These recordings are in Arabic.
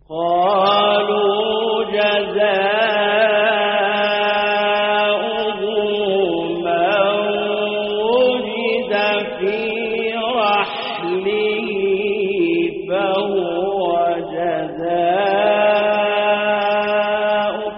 قالوا جزاؤه من وجد في رحله فهو جزاؤه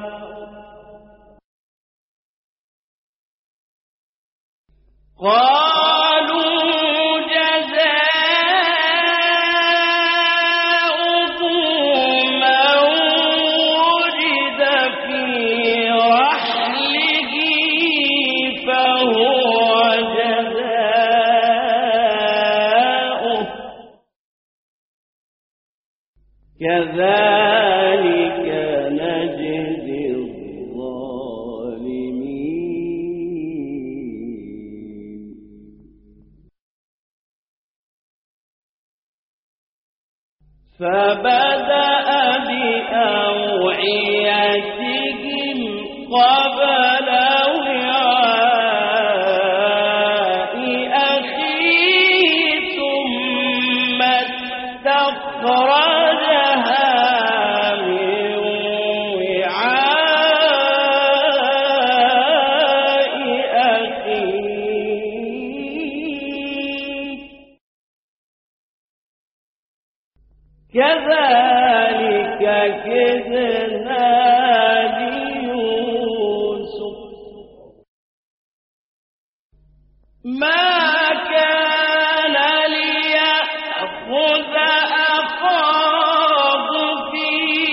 كذلك نجزي الظالمين. فبدأ بأوعيتهم قبل وعاء أخيه ثم استخرجها من وعاء أخيه كذلك كدنا ليوسف ما كان ليأخذ أخاه في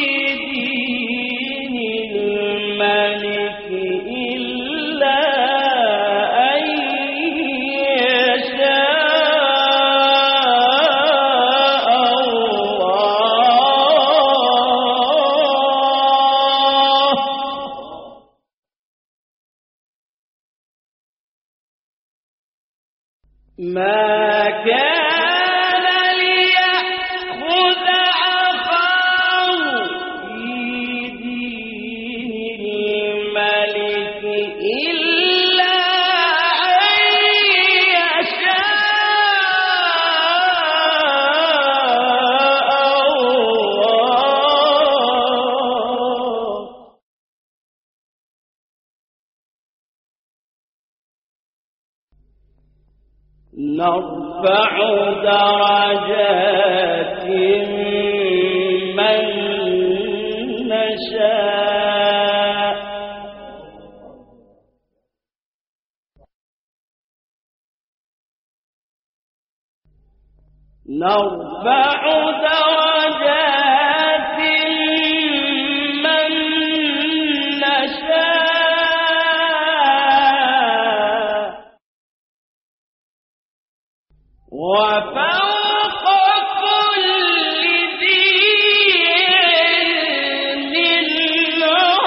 دين الملك إلا أن يشاء الله. ما كان ليأخذ أخاه في دين الملك إلا أن يشاء الله. نرفع درجات من نشاء نرفع درجات من نشاء وفوق كل ذي علم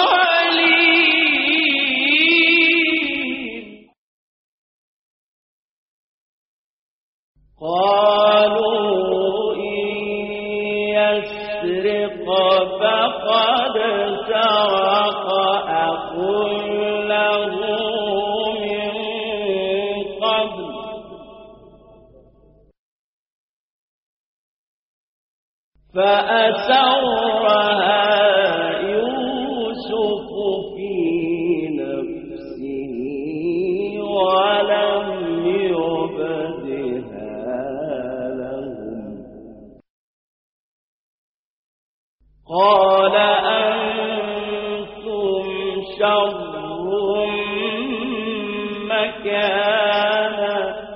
عليم. قالوا إن يسرق فقد سرق أخ له من قبل فأسرها يوسف في نفسه ولم يبدها لهم قال أنتم شر مكانا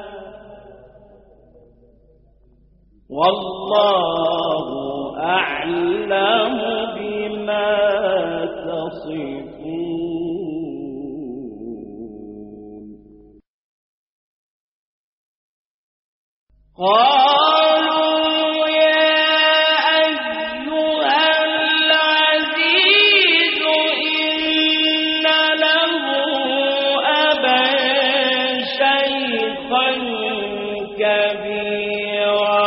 والله أعلم بما تصفون. قالوا يا أيها العزيز إن له أبا شيخا كبيرا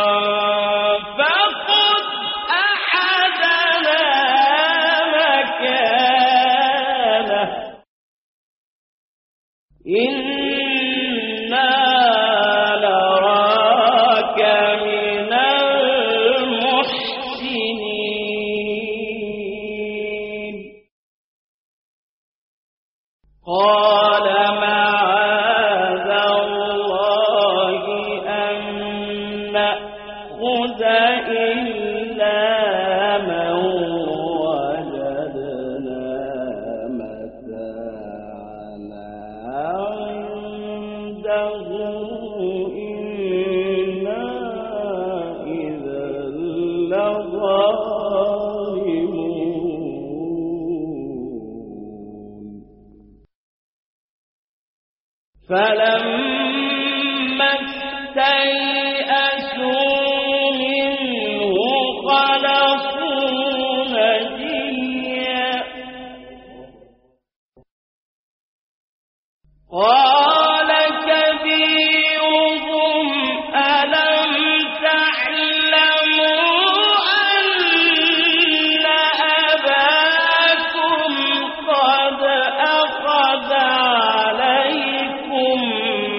فخذ أحدنا مكانه إنا نراك نأخذ إلا من وجدنا متاعنا عنده إنا إذا لظالمون فلما استيئسوا منه خلصوا نجيا قال كبيرهم ألم تعلموا أن أباكم قد أخذ عليكم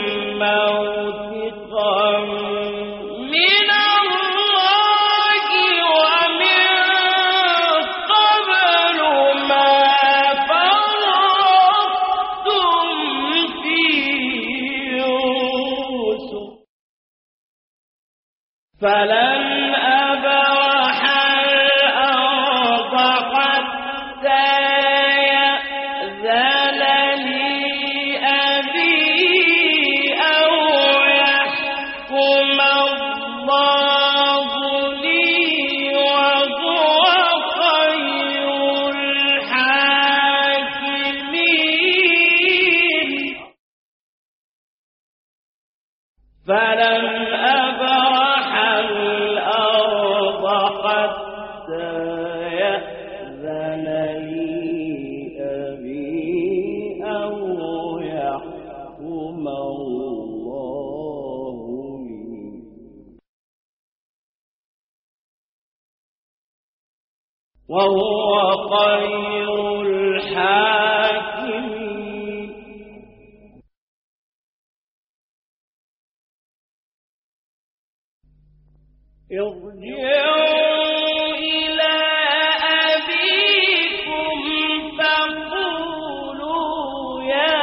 موثقا من الله ومن قبل ما فرطتم في يوسف فلن أبرح الأرض حتى يأذن لي أبي أو يحكم الله لي وهو خير الحاكمين فلن أبرح الأرض حتى يأذن لي أبي أو يحكم الله لي وهو خير الحاكمين ارجعوا إلى أبيكم فقولوا يا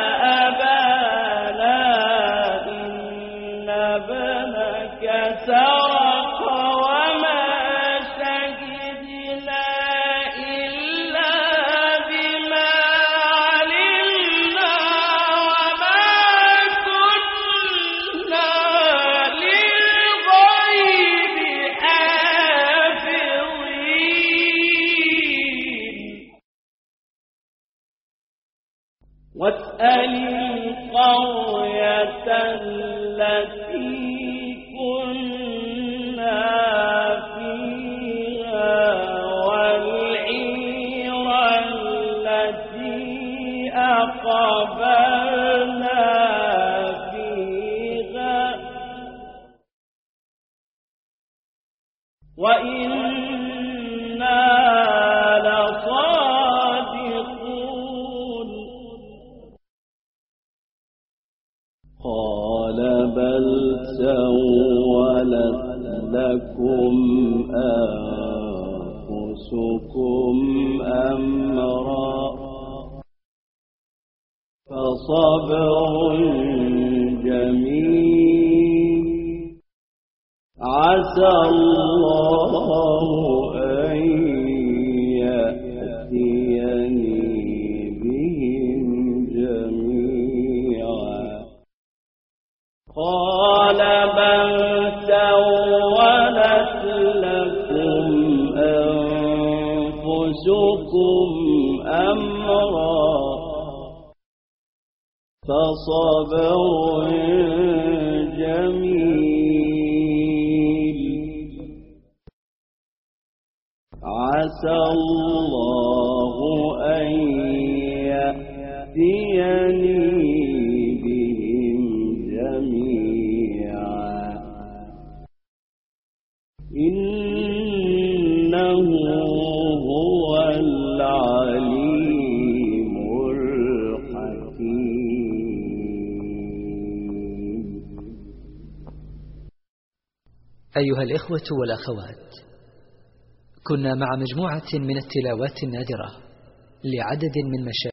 أبانا إن ابنك سرق وما شهدنا إلا بما علمنا وما كنا للغيب حافظين واسأل القرية التي كنا فيها والعير التي أقبلنا فيها وإنا لصادقون قال بل سولت لكم أنفسكم أمرا فصبر جميل عسى الله أن يأتيني بهم جميعا قال بل سولت لكم أنفسكم أمرا فصبر جميل عسى الله أن يأتيني بهم جميعا إنه هو العليم الحكيم. أيها الإخوة والأخوات، كنا مع مجموعة من التلاوات النادرة لعدد من مشاهير